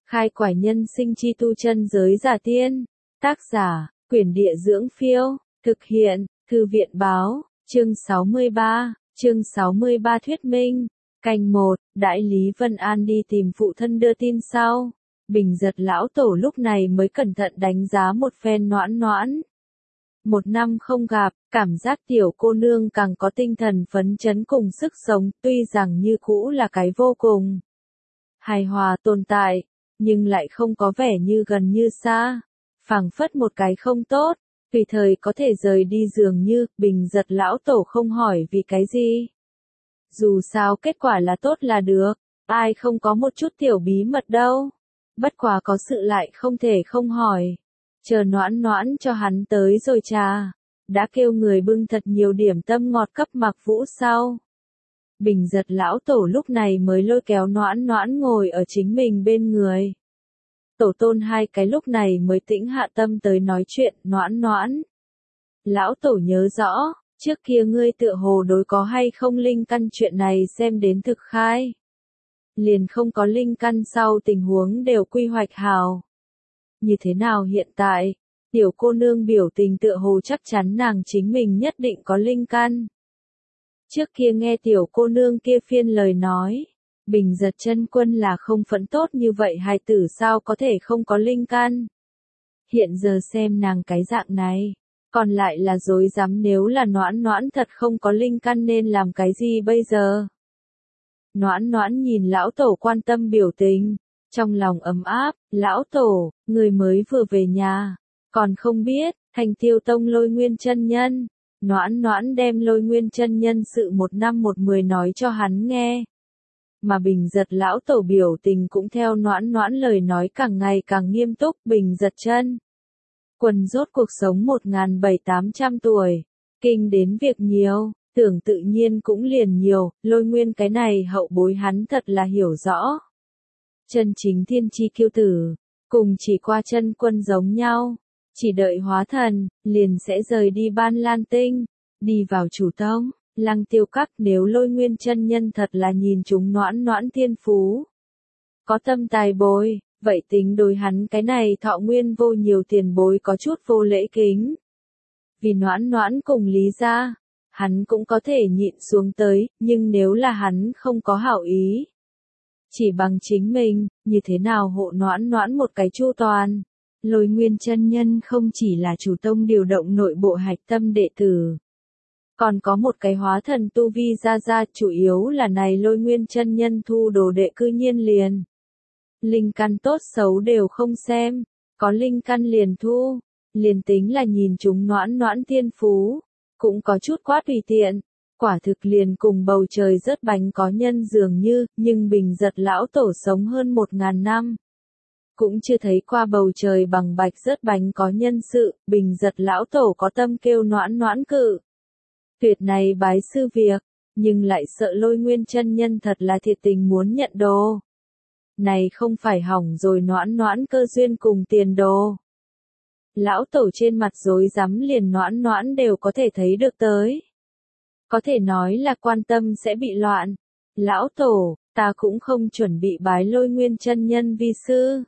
Khai quải nhân sinh chi tu chân giới giả tiên. Tác giả, Quyển Địa Dưỡng Phiêu. Thực hiện, Thư viện Báo. Chương 63. Chương 63 thuyết minh. Canh 1, Đại Lý Vân An đi tìm phụ thân đưa tin sau. Bình Giật lão tổ lúc này mới cẩn thận đánh giá một phen Noãn Noãn. 1 năm không gặp, cảm giác tiểu cô nương càng có tinh thần phấn chấn cùng sức sống, tuy rằng như cũ là cái vô cùng hài hòa tồn tại, nhưng lại không có vẻ như gần như xa, phảng phất một cái không tốt, tùy thời có thể rời đi dường như. Bình Giật lão tổ không hỏi vì cái gì. Dù sao kết quả là tốt là được, ai không có một chút tiểu bí mật đâu. Bất quá có sự lại không thể không hỏi. Chờ Noãn Noãn cho hắn tới rồi trà, đã kêu người bưng thật nhiều điểm tâm ngọt cấp Mạc Vũ sau. Bình Giật lão tổ lúc này mới lôi kéo Noãn Noãn ngồi ở chính mình bên người. Tổ tôn hai cái lúc này mới tĩnh hạ tâm tới nói chuyện. Noãn Noãn, lão tổ nhớ rõ, trước kia ngươi tựa hồ đối có hay không linh căn chuyện này xem đến thực khai. Liền không có linh căn sau tình huống đều quy hoạch hào. Như thế nào hiện tại? Tiểu cô nương biểu tình tựa hồ chắc chắn nàng chính mình nhất định có linh căn. Trước kia nghe tiểu cô nương kia phiên lời nói, Bình Giật chân quân là không phẫn tốt như vậy hài tử sao có thể không có linh căn. Hiện giờ xem nàng cái dạng này, còn lại là dối dám. Nếu là Noãn Noãn thật không có linh căn nên làm cái gì bây giờ? Noãn Noãn nhìn lão tổ quan tâm biểu tình, trong lòng ấm áp. Lão tổ, người mới vừa về nhà, còn không biết, Thành Tiêu Tông Lôi Nguyên chân nhân. Noãn Noãn đem Lôi Nguyên chân nhân sự 1 năm 1 10 nói cho hắn nghe. Mà Bình Giật lão tổ biểu tình cũng theo Noãn Noãn lời nói càng ngày càng nghiêm túc. Bình Giật chân quân rốt cuộc sống 1700-800 tuổi, kinh đến việc nhiều, tưởng tự nhiên cũng liền nhiều. Lôi Nguyên cái này hậu bối hắn thật là hiểu rõ. Chân chính thiên chi kiêu tử, cùng chỉ qua chân quân giống nhau, chỉ đợi hóa thần, liền sẽ rời đi Ban Lan Tinh, đi vào chủ tông, Lăng Tiêu Các. Nếu Lôi Nguyên chân nhân thật là nhìn chúng Noãn Noãn thiên phú, có tâm tài bối, vậy tính đối hắn cái này thọ nguyên vô nhiều tiền bối có chút vô lễ kính. Vì Noãn Noãn cùng Lý gia, hắn cũng có thể nhịn xuống tới, nhưng nếu là hắn không có hảo ý, chỉ bằng chính mình, như thế nào hộ Noãn Noãn một cái chu toàn. Lôi Nguyên chân nhân không chỉ là chủ tông điều động nội bộ hạch tâm đệ tử, còn có một cái hóa thần tu vi ra, chủ yếu là này Lôi Nguyên chân nhân thu đồ đệ cư nhiên liền linh căn tốt xấu đều không xem, có linh căn liền thu, liền tính là nhìn chúng Noãn Noãn thiên phú, cũng có chút quá tùy tiện, quả thực liền cùng bầu trời rớt bánh có nhân dường như. Nhưng Bình Giật lão tổ sống hơn 1000 năm, cũng chưa thấy qua bầu trời bằng bạch rớt bánh có nhân sự. Bình Giật lão tổ có tâm kêu Noãn Noãn cự tuyệt này bái sư việc, nhưng lại sợ Lôi Nguyên chân nhân thật là thiệt tình muốn nhận đồ. Này không phải hỏng rồi Noãn Noãn cơ duyên cùng tiền đồ. Lão tổ trên mặt rối rắm liền Noãn Noãn đều có thể thấy được tới. Có thể nói là quan tâm sẽ bị loạn. Lão tổ, ta cũng không chuẩn bị bái Lôi Nguyên chân nhân vi sư.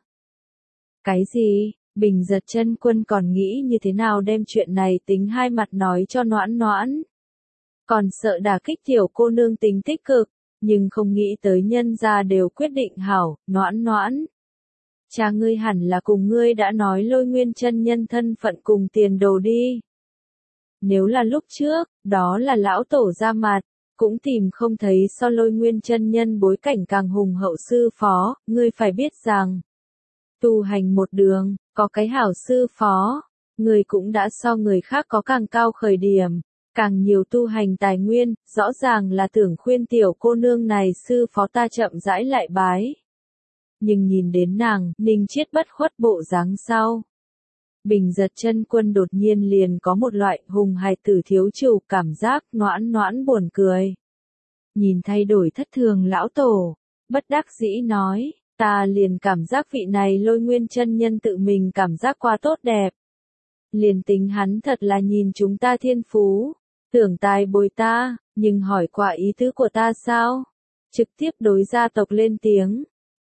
Cái gì? Bình Giật chân quân còn nghĩ như thế nào đem chuyện này tính hai mặt nói cho Noãn Noãn. Còn sợ đả kích tiểu cô nương tính tích cực, nhưng không nghĩ tới nhân gia đều quyết định hảo. Noãn Noãn, cha ngươi hẳn là cùng ngươi đã nói Lôi Nguyên chân nhân thân phận cùng tiền đồ đi. Nếu là lúc trước, đó là lão tổ ra mặt, cũng tìm không thấy so Lôi Nguyên chân nhân bối cảnh càng hùng hậu sư phó. Ngươi phải biết rằng, tu hành một đường, có cái hảo sư phó, người cũng đã so người khác có càng cao khởi điểm, càng nhiều tu hành tài nguyên. Rõ ràng là tưởng khuyên tiểu cô nương này sư phó ta chậm rãi lại bái. Nhưng nhìn đến nàng, Ninh Chiết bất khuất bộ dáng sau, Bình Giật chân quân đột nhiên liền có một loại hùng hài tử thiếu chủ cảm giác. Noãn Noãn buồn cười, nhìn thay đổi thất thường lão tổ, bất đắc dĩ nói, ta liền cảm giác vị này Lôi Nguyên chân nhân tự mình cảm giác quá tốt đẹp. Liền tính hắn thật là nhìn chúng ta thiên phú, tưởng tài bồi ta, nhưng hỏi qua ý tứ của ta sao? Trực tiếp đối gia tộc lên tiếng,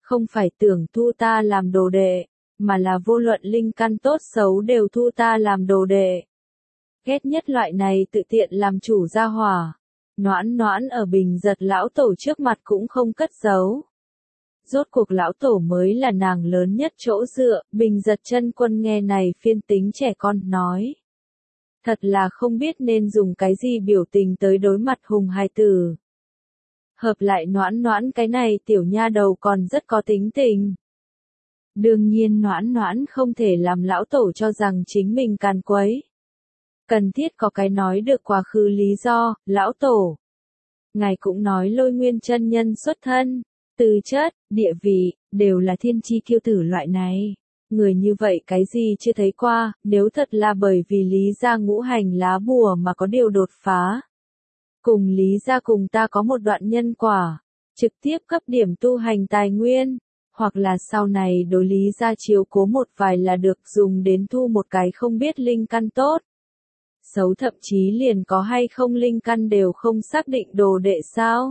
Không phải tưởng thu ta làm đồ đệ, mà là vô luận linh căn tốt xấu đều thu ta làm đồ đệ. Ghét nhất loại này tự tiện làm chủ gia hỏa. Noãn Noãn ở Bình Giật lão tổ trước mặt cũng không cất giấu. Rốt cuộc lão tổ mới là nàng lớn nhất chỗ dựa, Bình Giật Chân Quân nghe này phiên tính trẻ con nói. Thật là không biết nên dùng cái gì biểu tình tới đối mặt hùng hài tử. Hợp lại Noãn Noãn cái này tiểu nha đầu còn rất có tính tình. Đương nhiên Noãn Noãn không thể làm lão tổ cho rằng chính mình càn quấy. Cần thiết có cái nói được quá khứ lý do, lão tổ. Ngài cũng nói Lôi Nguyên chân nhân xuất thân, tư chất, địa vị, đều là thiên chi kiêu tử loại này. Người như vậy cái gì chưa thấy qua, nếu thật là bởi vì lý gia ngũ hành lá bùa mà có điều đột phá. Cùng lý gia cùng ta có một đoạn nhân quả, trực tiếp cấp điểm tu hành tài nguyên, hoặc là sau này đối lý gia chiếu cố một vài là được dùng đến thu một cái không biết linh căn tốt. Xấu thậm chí liền có hay không linh căn đều không xác định đồ đệ sao.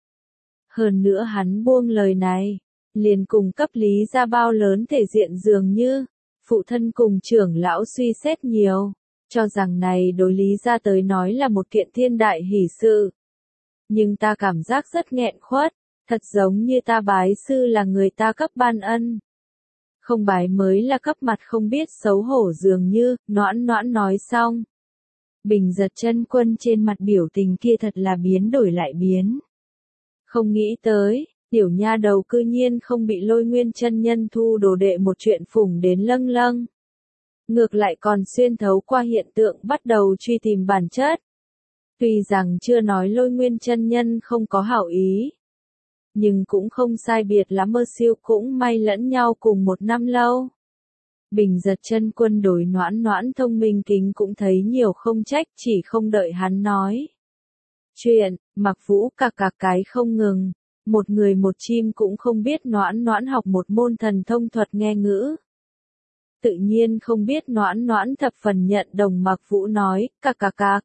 Hơn nữa hắn buông lời này, liền cùng cấp lý gia bao lớn thể diện dường như, phụ thân cùng trưởng lão suy xét nhiều, cho rằng này đối lý gia tới nói là một kiện thiên đại hỷ sự. Nhưng ta cảm giác rất nghẹn khuất, thật giống như ta bái sư là người ta cấp ban ân. Không bái mới là cấp mặt không biết xấu hổ dường như, Noãn Noãn nói xong. Bình Giật Chân Quân trên mặt biểu tình kia thật là biến đổi lại biến. Không nghĩ tới, tiểu nha đầu cư nhiên không bị Lôi Nguyên chân nhân thu đồ đệ một chuyện phủng đến lâng lâng. Ngược lại còn xuyên thấu qua hiện tượng bắt đầu truy tìm bản chất. Tuy rằng chưa nói Lôi Nguyên chân nhân không có hảo ý, nhưng cũng không sai biệt lắm mơ siêu cũng may lẫn nhau cùng một năm lâu. Bình Giật Chân Quân đối Noãn Noãn thông minh kính cũng thấy nhiều không trách, chỉ không đợi hắn nói. Chuyện, Mặc Vũ cạc cái không ngừng, một người một chim cũng không biết Noãn Noãn học một môn thần thông thuật nghe ngữ. Tự nhiên không biết Noãn Noãn thập phần nhận đồng Mặc Vũ nói, cạc.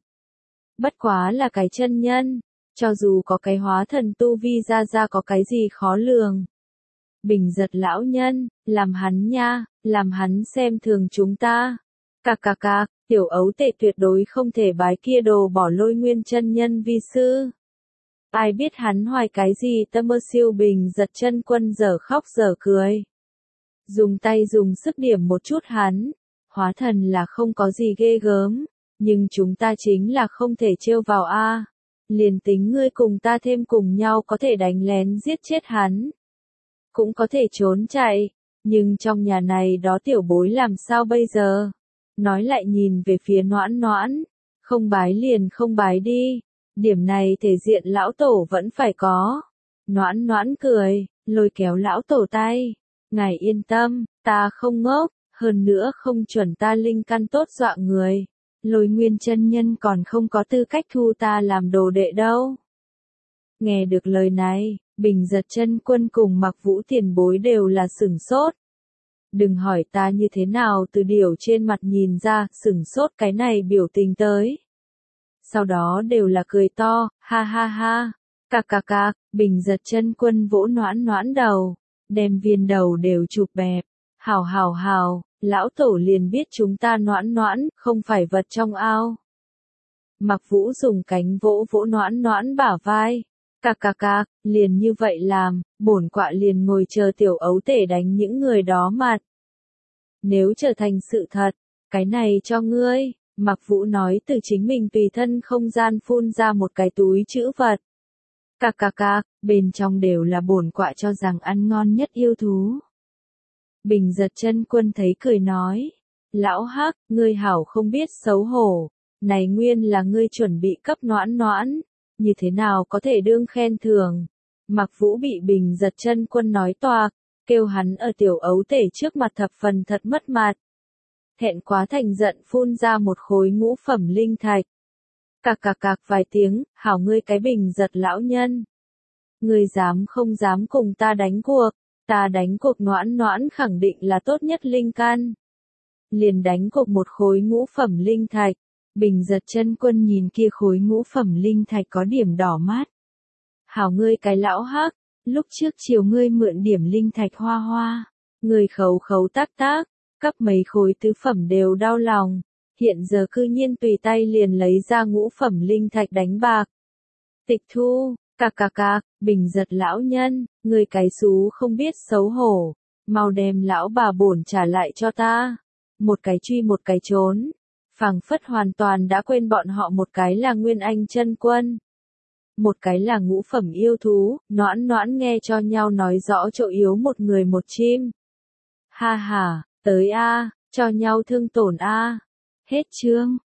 Bất quá là cái chân nhân, cho dù có cái hóa thần tu vi ra có cái gì khó lường. Bình Giật lão nhân, làm hắn nha, làm hắn xem thường chúng ta. Cạc, tiểu ấu tệ tuyệt đối không thể bái kia đồ bỏ Lôi Nguyên chân nhân vi sư. Ai biết hắn hoài cái gì tâm mơ siêu. Bình Giật Chân Quân dở khóc dở cười. Dùng tay dùng sức điểm một chút hắn, hóa thần là không có gì ghê gớm, nhưng chúng ta chính là không thể trêu vào a. Liền tính ngươi cùng ta thêm cùng nhau có thể đánh lén giết chết hắn, cũng có thể trốn chạy, nhưng trong nhà này đó tiểu bối làm sao bây giờ? Nói lại nhìn về phía Noãn Noãn, không bái liền không bái đi, điểm này thể diện lão tổ vẫn phải có. Noãn Noãn cười, lôi kéo lão tổ tay, ngài yên tâm, ta không ngốc, hơn nữa không chuẩn ta linh căn tốt dọa người. Lôi Nguyên chân nhân còn không có tư cách thu ta làm đồ đệ đâu. Nghe được lời này, Bình Giật Chân Quân cùng Mặc Vũ tiền bối đều là sửng sốt. Đừng hỏi ta như thế nào từ điều trên mặt nhìn ra, sửng sốt cái này biểu tình tới. Sau đó đều là cười to, ha, cạc, Bình Giật Chân Quân vỗ Noãn Noãn đầu, đem viên đầu đều chụp bẹp. Hào, lão tổ liền biết chúng ta Noãn Noãn, không phải vật trong ao. Mặc Vũ dùng cánh vỗ Noãn Noãn bả vai. Cạc, liền như vậy làm, bổn quạ liền ngồi chờ tiểu ấu tể đánh những người đó mặt. Nếu trở thành sự thật, cái này cho ngươi, Mặc Vũ nói từ chính mình tùy thân không gian phun ra một cái túi trữ vật. Cạc, bên trong đều là bổn quạ cho rằng ăn ngon nhất yêu thú. Bình Giật Chân Quân thấy cười nói, lão hắc, ngươi hảo không biết xấu hổ, này nguyên là ngươi chuẩn bị cấp Noãn Noãn, như thế nào có thể đương khen thưởng. Mặc Vũ bị Bình Giật Chân Quân nói toạc, kêu hắn ở tiểu ấu tể trước mặt thập phần thật mất mặt. Thẹn quá thành giận phun ra một khối ngũ phẩm linh thạch. Cạc vài tiếng, hảo ngươi cái Bình Giật lão nhân. Ngươi dám không dám cùng ta đánh cuộc, ta đánh cuộc Noãn Noãn khẳng định là tốt nhất linh căn. Liền đánh cuộc một khối ngũ phẩm linh thạch. Bình Giật Chân Quân nhìn kia khối ngũ phẩm linh thạch có điểm đỏ mắt. Hảo ngươi cái lão hắc, Lúc trước chiều ngươi mượn điểm linh thạch hoa hoa, người khấu khấu tác tác, cấp mấy khối tứ phẩm đều đau lòng, hiện giờ cư nhiên tùy tay liền lấy ra ngũ phẩm linh thạch đánh bạc. Tịch thu, cạc, bình giật lão nhân, người cái xú không biết xấu hổ, mau đem lão bà bổn trả lại cho ta. Một cái truy một cái trốn, phảng phất hoàn toàn đã quên bọn họ một cái là Nguyên Anh chân quân. Một cái là ngũ phẩm yêu thú, noãn noãn nghe cho nhau nói rõ chỗ yếu một người một chim. Ha ha, tới a, cho nhau thương tổn a. Hết chương.